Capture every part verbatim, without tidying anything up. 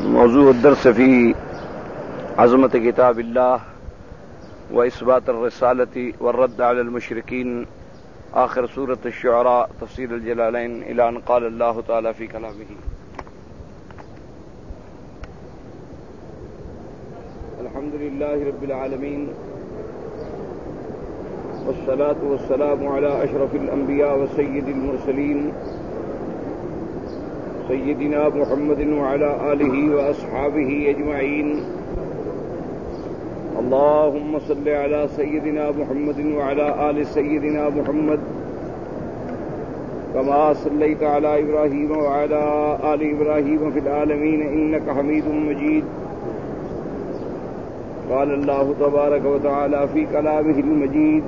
موضوع الدرس في عظمة كتاب الله وإثبات الرسالة والرد على المشركين، آخر سورة الشعراء، تفسير الجلالين، إلى أن قال الله تعالى في كلامه: الحمد لله رب العالمين، والصلاة والسلام على أشرف الأنبياء وسيد المرسلين سيدنا محمد وعلى آله وأصحابه أجمعين. اللهم صل على سيدنا محمد وعلى آل سيدنا محمد كما صليت على إبراهيم وعلى آل إبراهيم في العالمين إنك حميد مجيد. قال الله تبارك وتعالى في كلامه المجيد: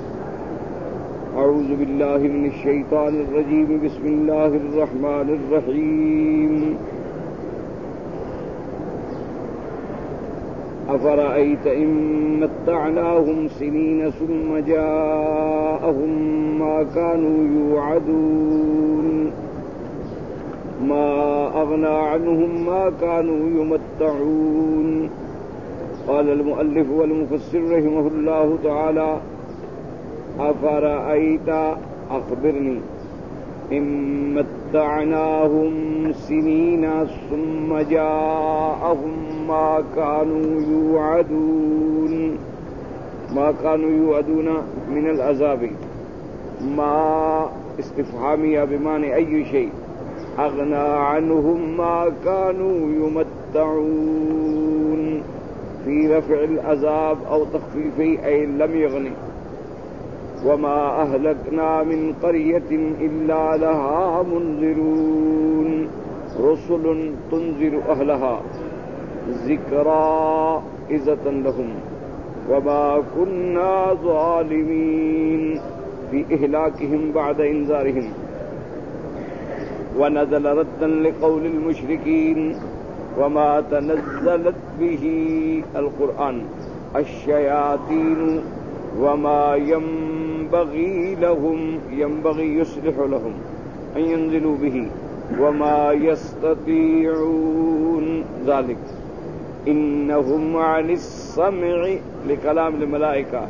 أعوذ بالله من الشيطان الرجيم، بسم الله الرحمن الرحيم. أفرأيت إن متعناهم سنين ثم جاءهم ما كانوا يوعدون ما أغنى عنهم ما كانوا يمتعون. قال المؤلف والمفسر رحمه الله تعالى: أفرأيت أخبرني إن متعناهم سنين ثم جاءهم ما كانوا يوعدون ما كانوا يوعدون من العذاب، ما استفهامية بمعنى أي شيء، أغنى عنهم ما كانوا يمتعون في رفع العذاب أو تخفيفه، أي لم يغني. وما أهلكنا من قرية إلا لها منذرون رسل تنذر أهلها ذكرى عزة لهم وما كنا ظالمين في إهلاكهم بعد إنذارهم. ونزل ردا لقول المشركين وما تنزلت به القرآن الشياطين وما ينبغي لهم ينبغي يصلح لهم أن ينزلوا به وما يستطيعون ذلك إنهم عن السمع لكلام الملائكة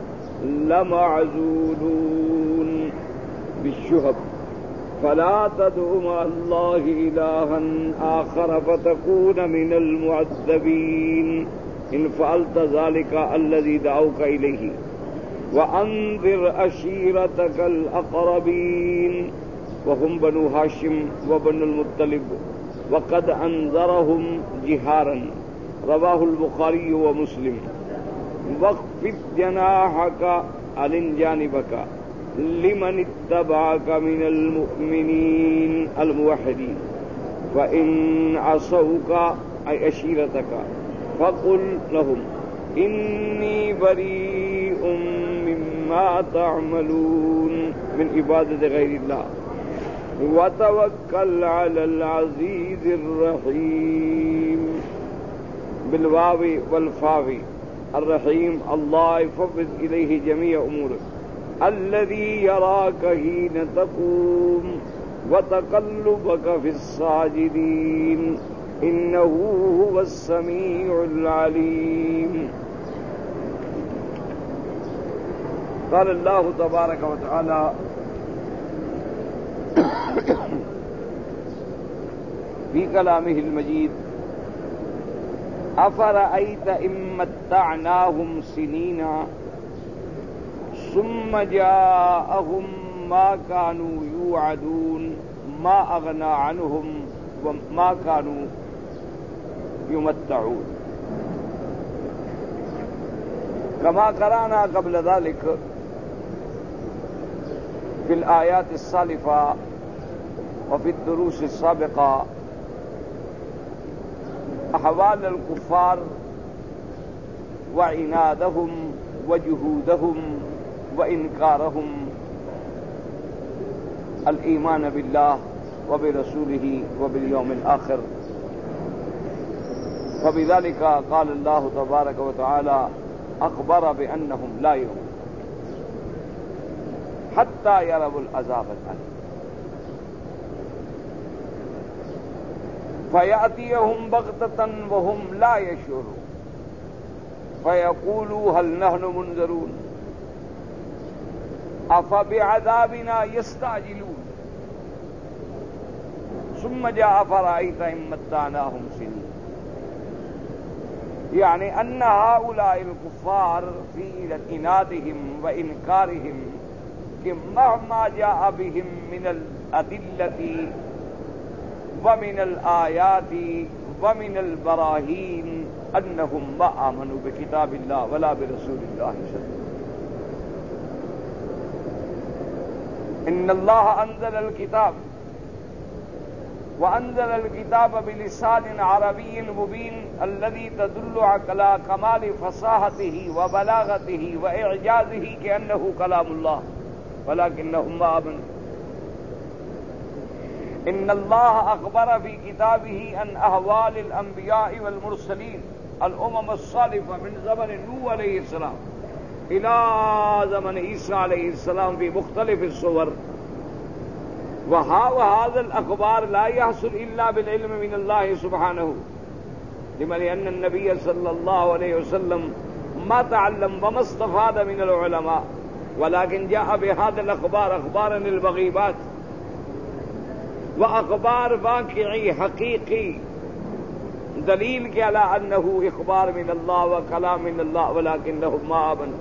لمعزولون بالشهب. فلا تدع مع الله إلها آخر فتكون من المعذبين إن فعلت ذلك الذي دعوك إليه. وأنذر عشيرتك الأقربين وهم بنو هاشم وبنو المطلب وقد أنذرهم جهارا. رواه البخاري ومسلم. واخفض جناحك ألن جانبك لمن اتبعك من المؤمنين الموحدين، فإن عصوك أي عشيرتك فقل لهم إني بريء مما تعملون من عبادة غير الله وتوكل على العزيز الرحيم. بالواو والفاء الرحيم الله يفوض إليه جميع أمورك الذي يراك حين تقوم وتقلبك في الساجدين إنه هو السميع العليم. قال الله تبارك وتعالى في كلامه المجيد: أفرأيت إن متعناهم سنين ثم جاءهم ما كانوا يوعدون ما أغنى عنهم وما كانوا يمتعون. كما قرأنا قبل ذلك في الآيات السالفة وفي الدروس السابقة أحوال الكفار وعنادهم وجهودهم وإنكارهم الإيمان بالله وبرسوله وباليوم الآخر. فبذلك قال الله تبارك وتعالى: أخبر بأنهم لا يؤمنون حتى يروا العذاب الأليم. فَيَأْتِيَهُمْ بَغْتَةً وَهُمْ لَا يَشْعُرُونَ فَيَقُولُوا هَلْ نَحْنُ مُنذَرُونَ أَفَبِعَذَابِنَا يَسْتَعْجِلُونَ ثُمَّ جَاءَ فَرَأَيْتَ إِن مَّتَّعْنَاهُمْ سِنِينَ. یعنی ان هؤلاء الكفار في عنادهم وانكارهم کہ مهما جاء بهم من الادلة ومن الآيات ومن البراهين انهم ما آمنوا بكتاب الله ولا برسول الله صلى الله عليه وسلم. ان الله انزل الكتاب وأنزل الكتاب بلسان عربي مبين الذي تدل على كمال فصاحته وبلاغته وإعجازه كأنه كلام الله ولكنهم ما آمنوا. إن الله أخبر في كتابه عن أحوال الأنبياء والمرسلين الأمم السالفة من زمن نوح عليه السلام إلى زمن عيسى عليه السلام في مختلف الصور. وهذا الأخبار لا يحصل إلا بالعلم من الله سبحانه، لما لأن النبي صلى الله عليه وسلم ما تعلم وما استفاد من العلماء، ولكن جاء بهذا الأخبار أخبارا البغيبات وأخبار واقعي حقيقي دليل على أنه إخبار من الله وكلام من الله ولكنهم ما آمنوا.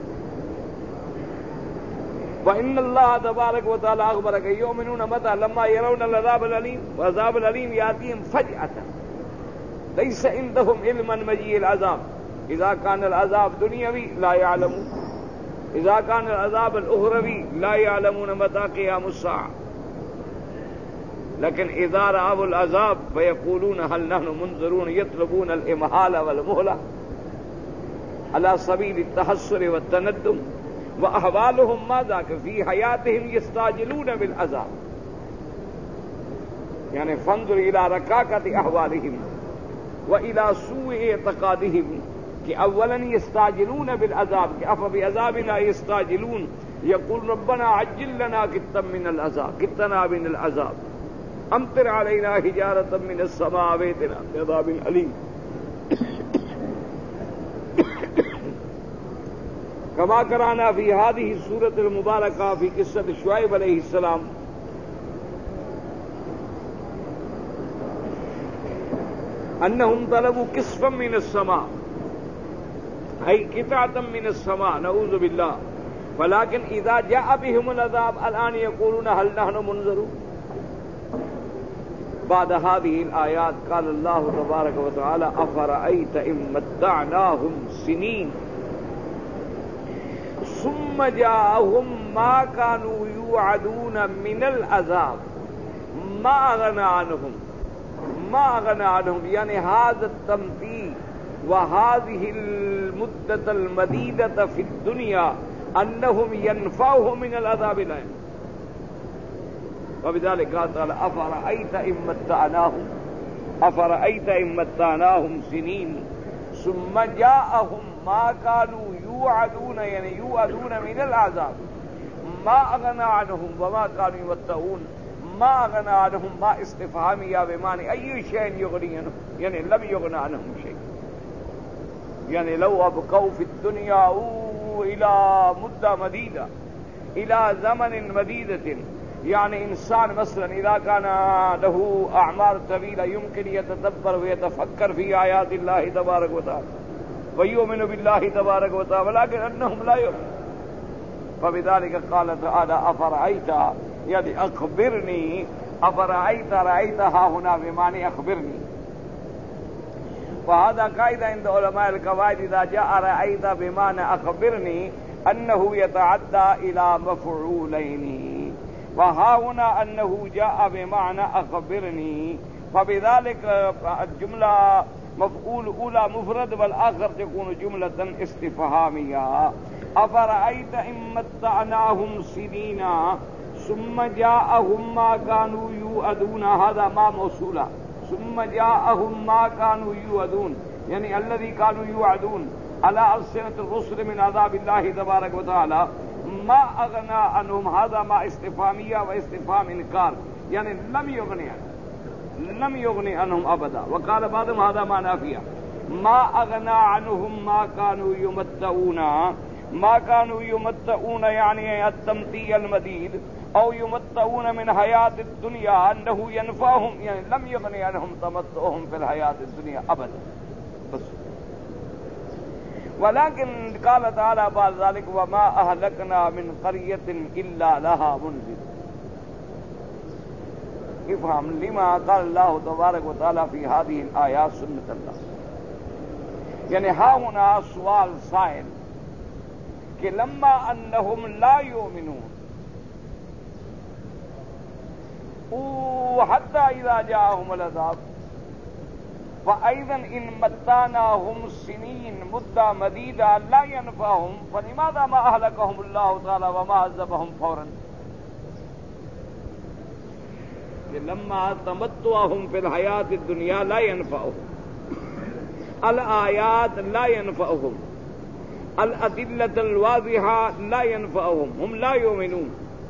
وإن الله تبارك وتعالى أخبرك يؤمنون متى لما يرون العذاب الأليم، وعذاب الأليم يأتيهم فجأة ليس عندهم علما مجيء العذاب. إذا كان العذاب دنيوي لا يعلمون، إذا كان العذاب الأخروي لا يعلمون متى قيام الساعة. لكن إذا رأوا العذاب فيقولون هل نحن منذرون، يطلبون الإمهال والمهلة على سبيل التحسر والتندم. وأحوالهم ماذا في حياتهم يستعجلون بالعذاب. يعني فانظر إلى ركاكة أحوالهم وإلى سوء اعتقادهم کہ اولا يستعجلون بالعذاب کہ أفبعذابنا يستعجلون. يقول ربنا عجل لنا قطا من العذاب قطنا من العذاب أمطر علينا حجارة من السماء وائتنا بعذاب أليم. كما قرأنا في هذه السورة المباركة في قصة شعيب عليه السلام أنهم طلبوا كسفا من السماء أي قطعة من السماء نعوذ بالله، ولكن إذا جاء بهم العذاب الآن يقولون هل نحن منذرون. بعد هذه الآيات قال الله تبارك وتعالى أفرأيت إن متعناهم سنين ثم جاءهم ما كانوا يوعدون من العذاب ما أغنى عنهم ما أغنى عنهم. يعني هذا التمثيل وهذه المدة المديدة في الدنيا أنهم ينفعهم من العذاب الآن. وبذلك قال تعالى أفرأيت إن متعناهم أفرأيت إن متعناهم سنين ثم جاءهم ما كانوا يوعدون يعني يوعدون من العذاب ما أغنى عنهم وما كانوا يمتعون. ما أغنى عنهم ما استفهامية بمعنى أي شيء يغني عنهم، يعني لم يغنى عنهم شيء. يعني لو أبقوا في الدنيا إلى مدة مديدة إلى زمن مديدة، يعني إنسان مثلا إذا كان له أعمار طويلة يمكن يتدبر ويتفكر في آيات الله تبارك وتعالى ويؤمن بالله تبارك وتعالى، ولكن أنهم لا يؤمنون. فبذلك قال تعالى أفرأيت يعني أخبرني. أفرأيت رأيتها هنا بمعنى أخبرني. وهذا قاعدة عند علماء القواعد إذا جاء رأيت بمعنى أخبرني أنه يتعدى إلى مفعولين، وها هنا أنه جاء بمعنى أخبرني. فبذلك الجملة مفعول أولى مفرد والآخر تكون جملة استفهامية. أفرأيت إن متعناهم سنين ثم جاءهم ما كانوا يوعدون، هذا ما موصولة. ثم جاءهم ما كانوا يوعدون يعني الذي كانوا يوعدون على ألسنة الرسل من عذاب الله تبارك وتعالى ما أغنى عنهم، هذا ما استفهامية واستفهام إنكار، يعني لم يغني عنهم. لم يغني عنهم ابدا. وقال بعضهم هذا ما نافيا ما اغنى عنهم ما كانوا يمتعون ما كانوا يمتعون يعني التمتيع المديد او يمتعون من حياة الدنيا انه ينفعهم يعني لم يغني عنهم تمتعهم في الحياة الدنيا ابدا. بس ولكن قال تعالى بعد ذلك وما اهلكنا من قرية الا لها منذر. افهم لما قال الله تبارك وتعالى في هذه الآيات سنة الله. یعنی ہاں ہونا سوال سائل کہ لما انہم لا یؤمنون حتی اذا جاءهم العذاب فأيضا إن متعناهم سنين مدة مديدة لا ينفعهم فلماذا ما أهلكهم الله تعالى وما عذبهم فورا. لما تمتعهم في الحياة الدنيا لا ينفعهم الآيات لا ينفعهم الأدلة الواضحة لا ينفعهم هم لا يؤمنون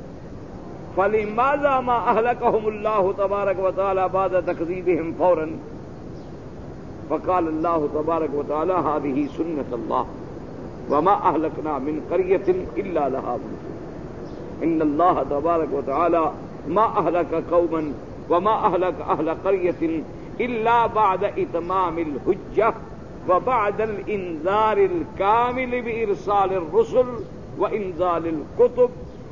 فلماذا ما أهلكهم الله تبارك وتعالى بعد تكذيبهم فورا. فقال الله تبارك وتعالى هذه سنة الله وما أهلكنا من قرية إلا لها منذر. إن الله تبارك وتعالى ما أهلك قوما وما أهلك أهل قرية إلا بعد إتمام الحجة وبعد الإنذار الكامل بإرسال الرسل وإنزال الكتب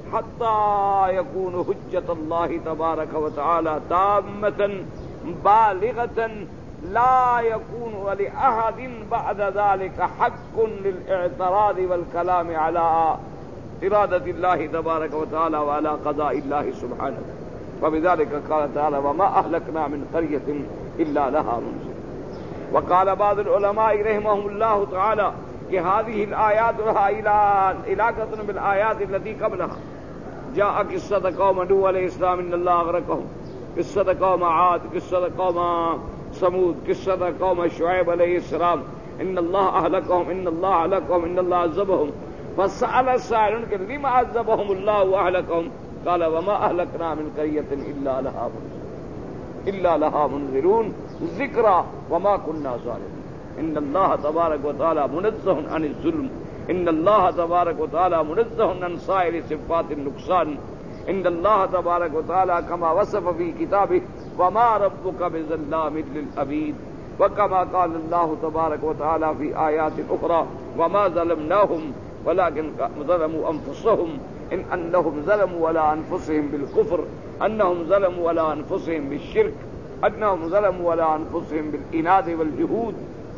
حتى يكون حجة الله تبارك وتعالى تامة بالغة لا يكون لأحد بعد ذلك حق للاعتراض والكلام على إرادة الله تبارك وتعالى وعلى قضاء الله سبحانه. وبذلك قال تعالى وما أهلكنا من قرية إلا لها منذر. وقال بعض العلماء رحمهم الله تعالى کہ هذه الآيات لها علاقة بالآيات التي قبلها. جاء قصة قوم نوح عليه السلام إن الله أغرقهم، قصة قوم عاد، قصة قوم ثمود، قصة قوم شعيب عليه السلام إن الله أهلكهم إن الله أهلكهم إن الله عذبهم. فسأل السائل لما عذبهم الله وأهلكهم قال وما أهلكنا من قرية إلا لها منذرون إلا لها منذرون ذكرى وما كنا ظالمين. إن الله تبارك وتعالى منزه عن الظلم. إن الله تبارك وتعالى منزه عن سائر صفات النقصان. إن الله تبارك وتعالى كما وصف في كتابه وما ربك بظلام للعبيد. وكما قال الله تبارك وتعالى في آيات أخرى وما ظلمناهم ولكن ظلموا أنفسهم إن أنهم ظلموا على أنفسهم بالكفر أنهم ظلموا على أنفسهم بالشرك أنهم ظلموا على أنفسهم بالإناد والجهود.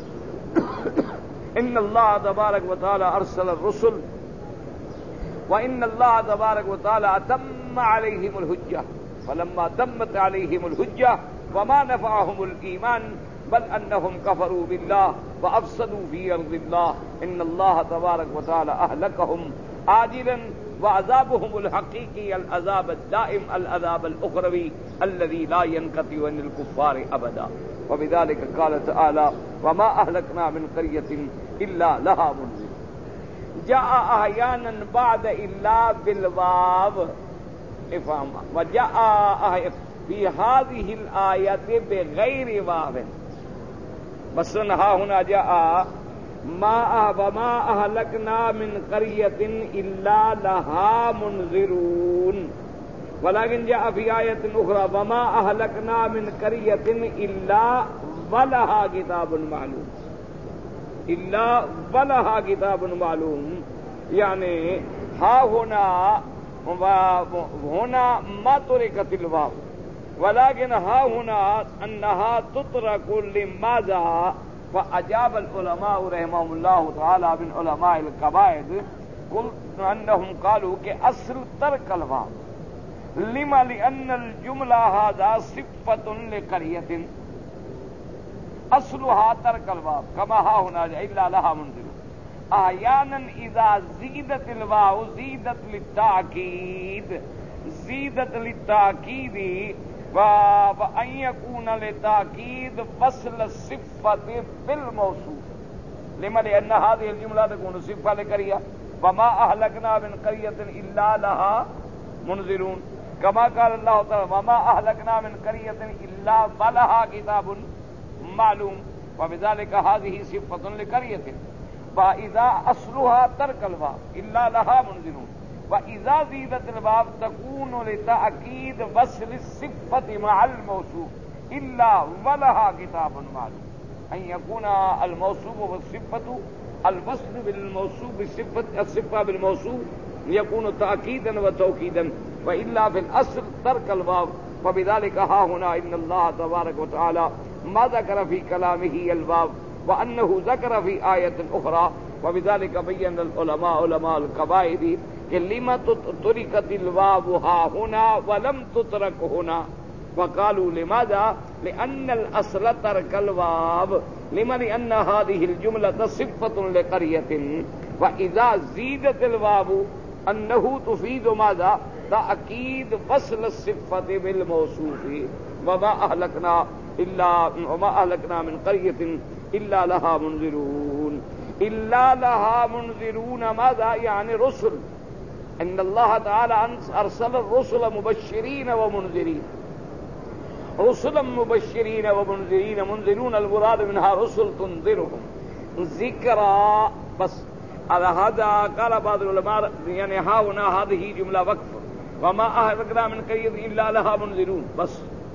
إن الله تبارك وتعالى أرسل الرسل وإن الله تبارك وتعالى أتم عليهم الحجة فلما تمت عليهم الحجة وما نفعهم الإيمان بل أنهم كفروا بالله وأفسدوا في أرض الله. إن الله تبارك وتعالى أهلكهم عاجلا وعذابهم الحقيقي العذاب الدائم العذاب الأخروي الذي لا ينقطع عن الكفار أبدا. وبذلك قال تعالى وما أهلكنا من قرية إلا لها منذر. جاء أحيانا بعد إلا بالواو افهم وجاء في هذه الآية بغير واو. مثلا ها هنا جاء ما وما أهلكنا من قرية إلا لها منذرون ولكن جاء في آية أخرى وما أهلكنا من قرية إلا ولها كتاب معلوم إلا ولها كتاب معلوم. يعني ها هنا هنا ما تركت الواو ولكن ها هنا أنها تترك لماذا. فأجاب العلماء رحمهم الله تعالى من علماء القواعد قلت أنهم قالوا کہ اصل ترک الواو لما لأن الجملة هذا صفة لقرية أصلها ترك الواو كما ها هنا إلا لها منذر. أحيانا إذا زيدت الواو زيدت للتأكيد زيدت للتأكيد وأن يكون لتأكيد فصل الصفة بالموصوف لما لأن هذه الجملة تكون صفة لقرية وما أهلكنا من قرية إلا لها منذرون. كما قال الله تعالى وما أهلكنا من قرية إلا ولها كتاب معلوم وبذلك هذه صفة لقرية وإذا أصلها ترك الباب إلا لها منذرون وإذا زيدت الباب تكون لتأكيد وصل الصفة مع الموصوف إلا ولها كتاب معلوم أن يكون الموصوف والصفة الوصل بالموصوف بالصفة الصفة بالموصوف يكون تأكيدا وتوكيدا وإلا في الأصل ترك الباب وبذلك ها هنا إن الله تبارك وتعالى ما ذكر في كلامه الباب وأنه ذكر في آية أخرى وبذلك بين العلماء علماء القواعد لما تركت الباب ها هنا ولم تترك هنا وقالوا لماذا؟ لأن الأصل ترك الباب لما لأن هذه الجملة صفة لقرية وإذا زيدت الباب أنه تفيد ماذا؟ تأكيد فصل الصفة بالموصوف وما أهلكنا إلا وما أهلكنا من قرية إلا لها منذرون إلا لها منذرون ماذا؟ يعني رسل إن الله تعالى أرسل الرسل مبشرين ومنذرين رسلا مبشرين ومنذرين منذرون المراد منها رسل تنذرهم ذكرى بس على هذا قال بعض العلماء يعني ها هنا هذه جملة وقف وما أهلكنا من قرية إلا لها منذرون بس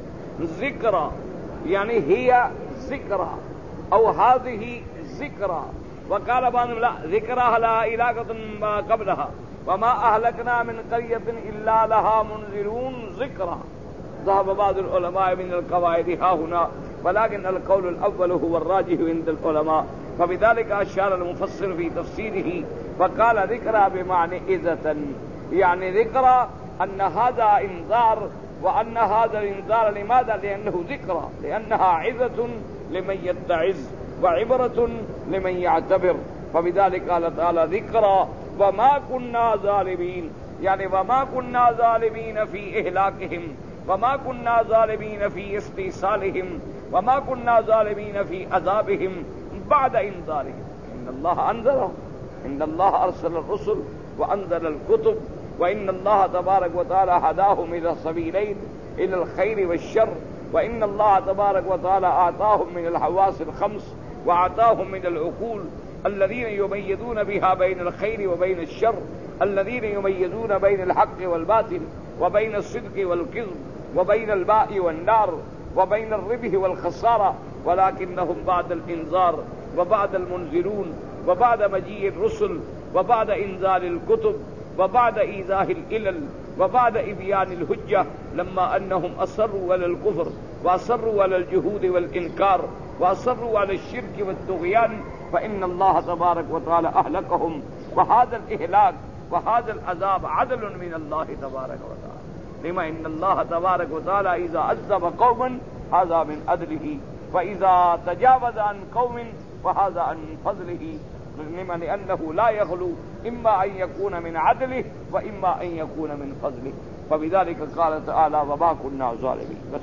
ذكرى يعني هي ذكرى أو هذه ذكرى وقال بعض لا ذكرى لا علاقة ما قبلها وما أهلكنا من قرية إلا لها منذرون ذكرى ذهب بعض العلماء من القواعد ها هنا ولكن القول الأول هو الراجح عند العلماء فبذلك أشار المفسر في تفسيره فقال ذكرى بمعنى إذة يعني ذكرى أن هذا إنذار وأن هذا الإنذار لماذا؟ لأنه ذكرى لأنها عظة لمن يتعظ وعبرة لمن يعتبر فبذلك قال تعالى ذكرى وما كنا ظالمين يعني وما كنا ظالمين في إهلاكهم وما كنا ظالمين في استئصالهم وما كنا ظالمين في عذابهم بعد إنذارهم إن الله أنذرهم إن الله أرسل الرسل وأنزل الكتب وإن الله تبارك وتعالى هداهم إلى السبيلين إلى الخير والشر وإن الله تبارك وتعالى أعطاهم من الحواس الخمس وأعطاهم من العقول الذين يميزون بها بين الخير وبين الشر الذين يميزون بين الحق والباطل وبين الصدق والكذب وبين الباء والنار وبين الربح والخسارة ولكنهم بعد الإنذار وبعد المنذرون وبعد مجيء الرسل وبعد إنزال الكتب وبعد إيضاح العلل وبعد إبيان الحجة لما أنهم أصروا على الكفر وأصروا على الجهود والإنكار وأصروا على الشرك والطغيان فإن الله تبارك وتعالى أهلكهم وهذا الإهلاك وهذا العذاب عدل من الله تبارك وتعالى لما إن الله تبارك وتعالى إذا عذب قوما هذا من عدله وإذا تجاوز عن قوم فهذا عن فضله لما لأنه لا يخلو إما أن يكون من عدله وإما أن يكون من فضله فبذلك قال تعالى وما كنا ظالمين بس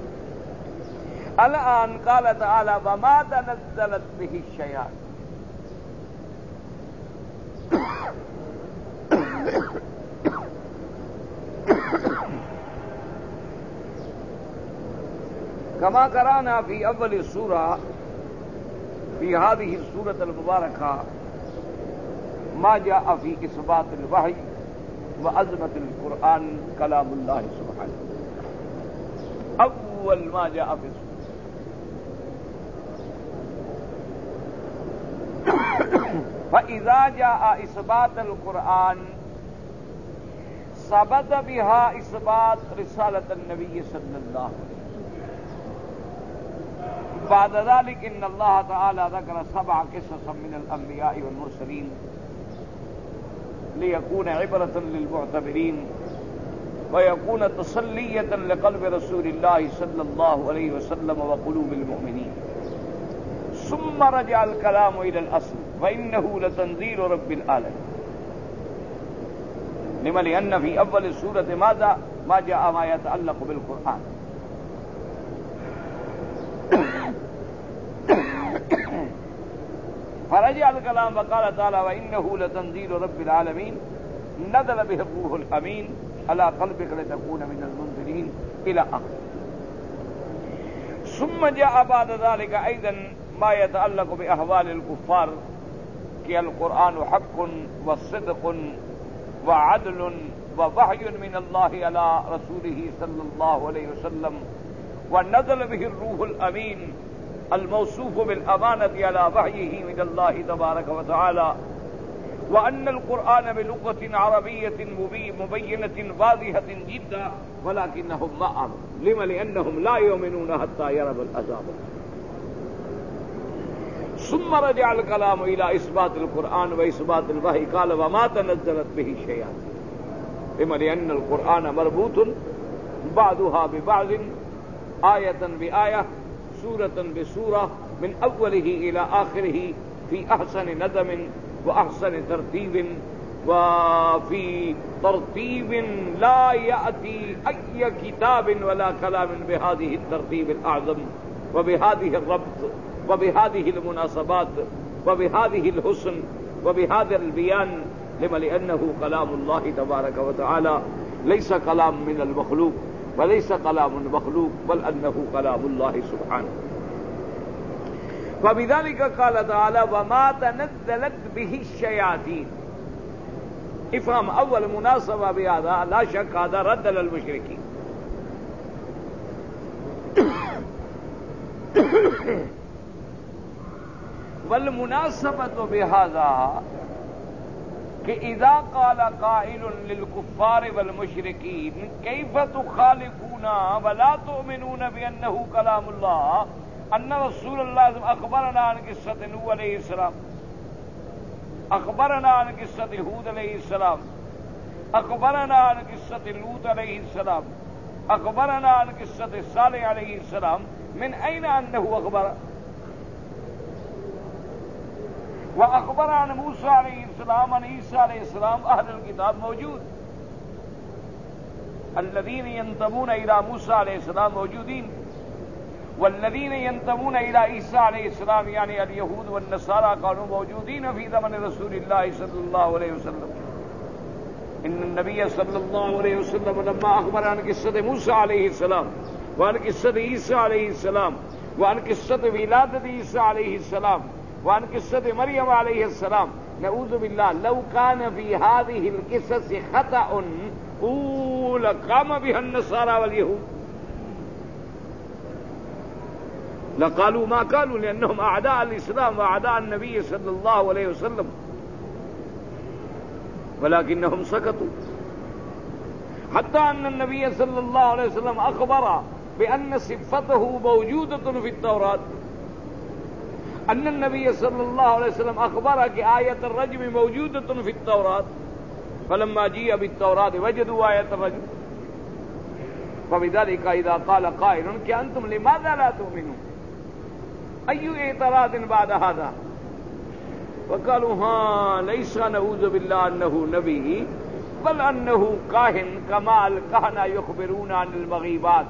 الآن قال تعالى وما تنزلت به الشياطين كما قرأنا في أول السورة في هذه السورة المباركة ما جاء في إثبات الوحي وعظمة القرآن كلام الله سبحانه أول ما جاء في السورة فإذا جاء إثبات القرآن ثبت بها إثبات رسالة النبي صلى الله عليه وسلم بعد ذلك إن الله تعالى ذكر سبع قصصا من الأنبياء والمرسلين ليكون عبرة للمعتبرين ويكون تسلية لقلب رسول الله صلى الله عليه وسلم وقلوب المؤمنين ثم رجع الكلام إلى الأصل وإنه لتنزيل رب العالمين لما لأن في أول السورة ماذا ما جاء ما يتعلق بالقرآن فرجع الكلام وقال تعالى وإنه لتنزيل رب العالمين نزل به الروح الأمين على قلبك لتكون من المنذرين إلى آخر. ثم جاء بعد ذلك أيضا ما يتعلق بأحوال الكفار کہ القرآن حق وصدق وعدل ووحي من الله على رسوله صلى الله عليه وسلم ونزل به الروح الأمين الموصوف بالأمانة على وحيه من الله تبارك وتعالى وأن القرآن بلغة عربية مبينة واضحة جدا ولكنهم ما آمنوا. لما؟ لأنهم لا يؤمنون حتى يروا العذاب. ثم رجع الكلام إلى إثبات القرآن وإثبات الوحي قال وما تنزلت به الشياطين. لما؟ لأن القرآن مربوط بعضها ببعض آية بآية سورة بسورة من أوله إلى آخره في أحسن ندم وأحسن ترتيب وفي ترتيب لا يأتي أي كتاب ولا كلام بهذه الترتيب الأعظم وبهذه الربط وبهذه المناسبات وبهذه الحسن وبهذا البيان. لما؟ لأنه كلام الله تبارك وتعالى ليس كلام من المخلوق وليس كلام المخلوق بل أنه كلام الله سبحانه. فبذلك قال تعالى وما تنزلت به الشياطين. افهم اول مناسبہ بهذا لا شك هذا رد للمشركين. والمناسبة بهذا کہ اذا قال قائل للكفار والمشركين كيف تخالفون ولا تؤمنون بأنه كلام الله ان رسول الله اخبرنا عن قصة نوح علیہ السلام، اخبرنا عن قصة ہود علیہ السلام، اخبرنا عن قصة لوط علیہ السلام، اخبرنا عن قصة صالح علیہ السلام، من اين انه اخبر؟ واخبر عن موسى علیہ السلام عن عیسیٰ علیہ السلام. اہل الكتاب موجود، الذين ينتمون الى موسى علیہ السلام موجودين، والذين ينتمون الى عيسى عليه السلام يعني اليهود والنصارى كانوا موجودين في زمن رسول الله صلى الله عليه وسلم. ان النبي صلى الله عليه وسلم لما اخبر عن قصة موسى عليه السلام وعن قصة عيسى عليه السلام وعن قصة ولادة عيسى عليه السلام وعن قصة مريم عليه السلام، نعوذ بالله لو كان في هذه القصص خطأ لقام بها النصارى واليهود لقالوا ما قالوا لأنهم أعداء الإسلام وأعداء النبي صلى الله عليه وسلم، ولكنهم سكتوا. حتى أن النبي صلى الله عليه وسلم أخبر بأن صفته موجودة في التوراة، أن النبي صلى الله عليه وسلم أخبر كآية الرجم موجودة في التوراة، فلما جيء بالتوراة وجدوا آية الرجم. فبذلك إذا قال قائل كأنتم لماذا لا تؤمنون؟ أي اعتراض بعد هذا؟ وقالوا ها ليس نعوذ بالله أنه نبي بل أنه كاهن كما الكهنة يخبرون عن المغيبات.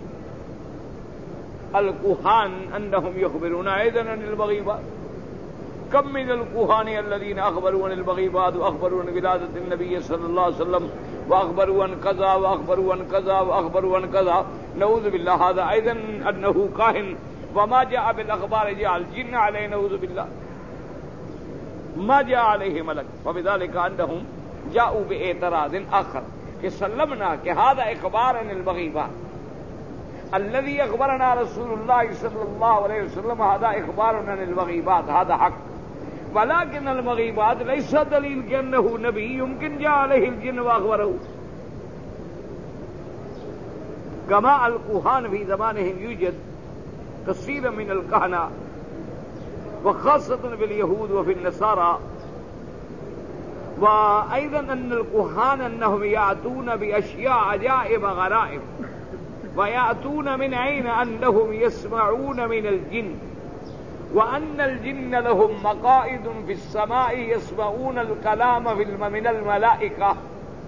الكهان أنهم يخبرون أيضا عن المغيبات. كم من الكهان الذين أخبروا عن المغيبات وأخبروا عن ولادة النبي صلى الله عليه وسلم وأخبروا عن كذا وأخبروا عن كذا وأخبروا عن كذا. نعوذ بالله هذا أيضا أنه كاهن. وما جاء بالأخبار جاء الجن عليه نعوذ بالله، ما جاء عليه ملك. وبذلك أنهم جاءوا باعتراض آخر کہ سلمنا کہ هذا إخبار عن المغيبات الذي أخبرنا رسول الله صلى الله عليه وسلم هذا إخبار عن المغيبات، هذا حق، ولكن المغيبات ليس دليل كأنه نبي يمكن جاء عليه الجن وأخبره. كما الكهان في زمانهم يوجد كثير من الكهنة وخاصة باليهود وفي النصارى. وأيضا أن الكهان أنهم يأتون بأشياء عجائب غرائب، ويأتون من أين أنهم يسمعون من الجن، وأن الجن لهم مقائد في السماء يسمعون الكلام في من الملائكة.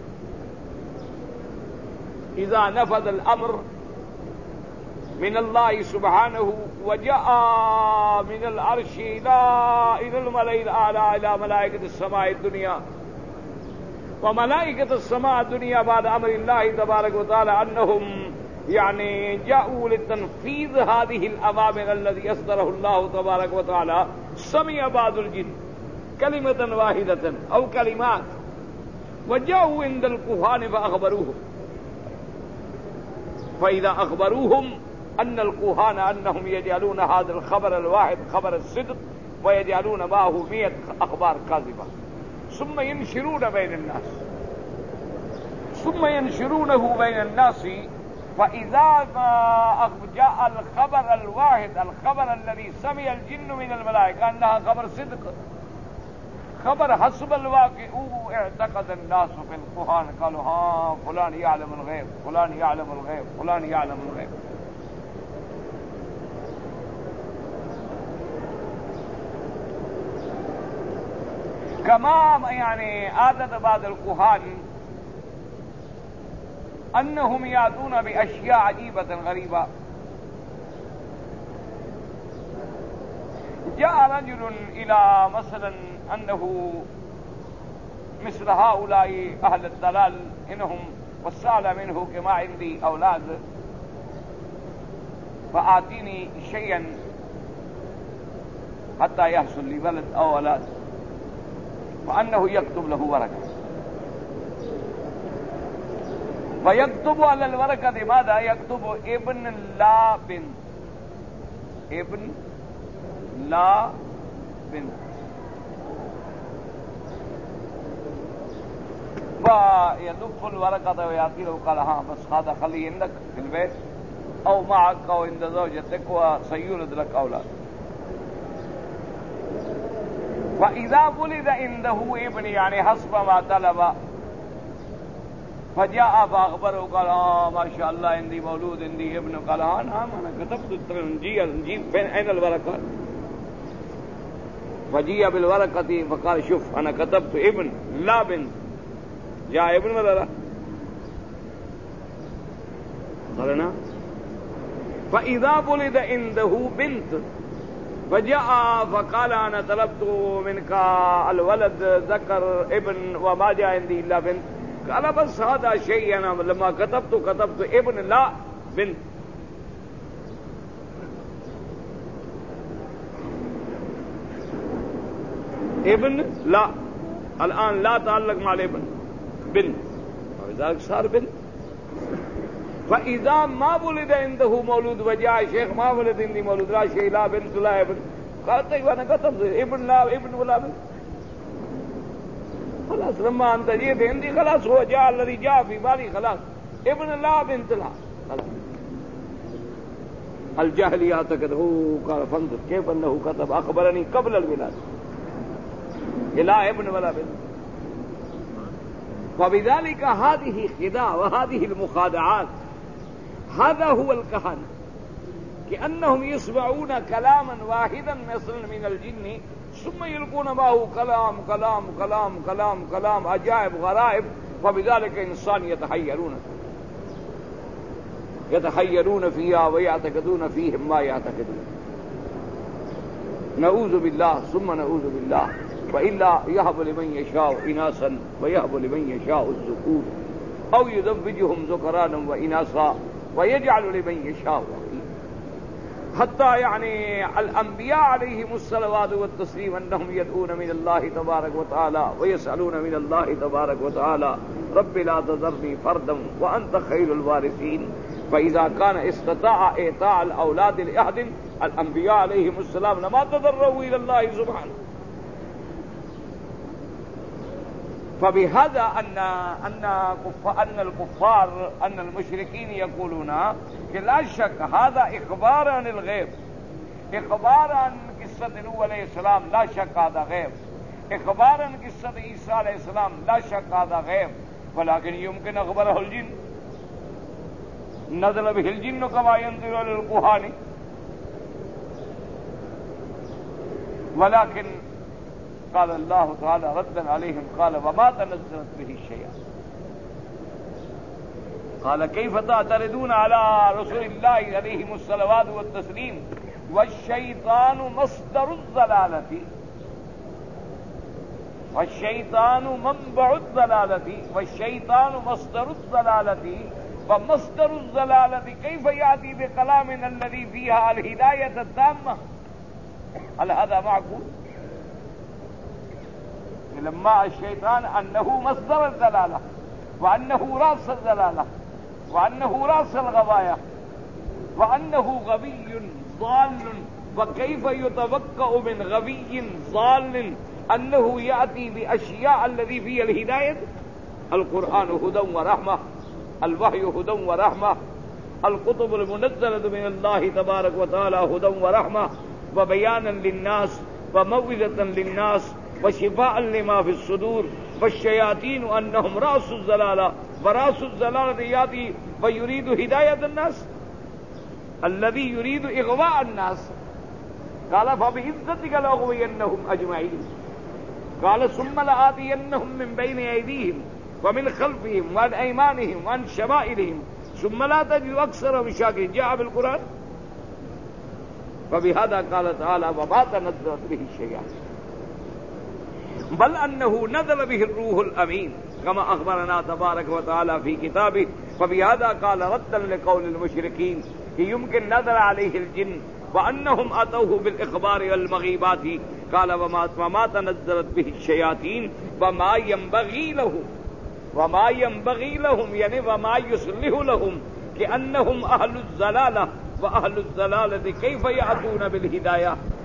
إذا نفذ الأمر من الله سبحانه وجاء من العرش إلى إلى الملأ الأعلى إلى ملائكة السماء الدنيا وملائكة السماء الدنيا بعد أمر الله تبارك وتعالى أنهم يعني جاءوا لتنفيذ هذه الأوامر الذي أصدره الله تبارك وتعالى. سمع بعض الجن كلمة واحدة أو كلمات وجاءوا عند الكهان فأخبروهم، فإذا أخبروهم أن الكهان أنهم يجعلون هذا الخبر الواحد خبر الصدق ويجعلون معه مئة أخبار كاذبة، ثم ينشرون بين الناس ثم ينشرونه بين الناس، فإذا ما جاء الخبر الواحد الخبر الذي سمع الجن من الملائكة أنها خبر صدق خبر حسب الواقع، اعتقد الناس في الكهان قالوا ها فلان يعلم الغيب فلان يعلم الغيب فلان يعلم الغيب. كما يعني عادة بعض الكهان أنهم يأتون بأشياء عجيبة غريبة. جاء رجل إلى مثلا أنه مثل هؤلاء أهل الضلال إنهم وسأل منه كما عندي أولاد فآتيني شيئا حتى يحصل لي ولد أو أولاد، وأنه يكتب له ورقة ويكتب على الورقة ماذا؟ يكتب ابن لا بنت ابن لا بنت. فيدف الورقة ويأتي له قال ها بس هذا خليه عندك في البيت أو معك أو عند زوجتك وسيولد لك أولاد. وإذا ولد عنده ابن يعني حسب ما طلب فجاء فأخبره قال آه ما شاء الله عندي مولود عندي ابن. قال ها نعم أنا كتبت نجي نجيب فين أين الورقة؟ فجيء بالورقة فقال شوف أنا كتبت ابن لا بنت. جاء ابن ولا لا؟ قال نعم. فإذا ولد عنده بنت فجاء فقال أنا طلبت منك الولد ذكر ابن وما جاء عندي إلا بنت. قال بس هذا شيء أنا لما كتبت كتبت ابن لا بنت. ابن لا الآن لا تعلق مع الابن بنت ولذلك صار بنت. فإذا ما ولد عنده مولود وجاء شيخ ما ولد عندي مولود لا شيء لا بنت لا ابن. قال طيب أنا كتبت ابن لا ابن ولا بنت خلاص. لما أنت جيت عندي خلاص هو جاء الذي جاء في بالي خلاص ابن لا بنت لا خلاص. الجهل يعتقد هو قال فانظر كيف أنه كتب أخبرني قبل الولادة لا ابن ولا بنت. وبذلك هذه خداع وهذه المخادعات هذا هو الكهنة، كأنهم يسمعون كلاما واحدا مثلا من الجن ثم يلقون معه كلام كلام كلام كلام كلام عجائب غرائب، فبذلك إنسان يتحيرون يتحيرون فيها ويعتقدون فيهم ما يعتقدون. نعوذ بالله ثم نعوذ بالله. وإلا يهب لمن يشاء إناثا ويهب لمن يشاء الذكور أو يزوجهم ذكرانا وإناثا ويجعل لمن يشاء. حتى يعني الأنبياء عليهم الصلوات والتسليم أنهم يدعون من الله تبارك وتعالى ويسألون من الله تبارك وتعالى رب لا تذرني فردا وأنت خير الوارثين. فإذا كان استطاع إعطاء الأولاد لأحد الأنبياء عليهم السلام لما تضروا إلى الله سبحانه. فبهذا أن أن أن الكفار أن المشركين يقولون لا شك هذا إخبار عن الغيب، إخبار عن قصة نوح عليه السلام لا شك هذا غيب، إخبار عن قصة عيسى عليه السلام لا شك هذا غيب، ولكن يمكن أخبره الجن نزل به الجن كما ينزل للكهان. ولكن قال الله تعالى ردا عليهم قال وما تنزلت به الشيء. قال كيف تعترضون على رسول الله عليهم الصلوات والتسليم والشيطان مصدر الضلالة. والشیطان منبع الضلالة والشیطان مصدر الضلالة ومصدر الضلالة كيف يأتي بكلامنا الذي فيها الهداية التامة؟ هل هذا معقول؟ لما الشيطان أنه مصدر الضلالة وأنه رأس الضلالة وأنه رأس الغواية وأنه غبي ضال، وكيف يتوقع من غبي ضال أنه يأتي بأشياء الذي فيها الهداية؟ القرآن هدى ورحمة، الوحي هدى ورحمة، الكتب المنزلة من الله تبارك وتعالى هدى ورحمة وبيانا للناس وموعظة للناس وشفاء لما في الصدور، والشياطين أنهم رأس الضلالة ورأس الضلالة يأتي ويريد هداية الناس، الذي يريد إغواء الناس. قال فبعزتك لأغوينهم أجمعين. قال ثم لآتينهم من بين أيديهم ومن خلفهم وعن أيمانهم وعن شمائلهم ثم لا تجد أكثرهم شاكرين. جاء بالقرآن. فبهذا قال تعالى وما تنزلت به الشياطين بل أنه نزل به الروح الأمين كما أخبرنا تبارك وتعالى في كتابه. فبهذا قال ردا لقول المشركين يمكن نزل عليه الجن وأنهم أتوه بالإخبار والمغيبات. قال وما, وما تنزلت به الشياطين وما ينبغي لهم وما ينبغي لهم يعني وما يصلح لهم لأنهم أهل الضلالة وأهل الضلالة كيف يأتون بالهداية؟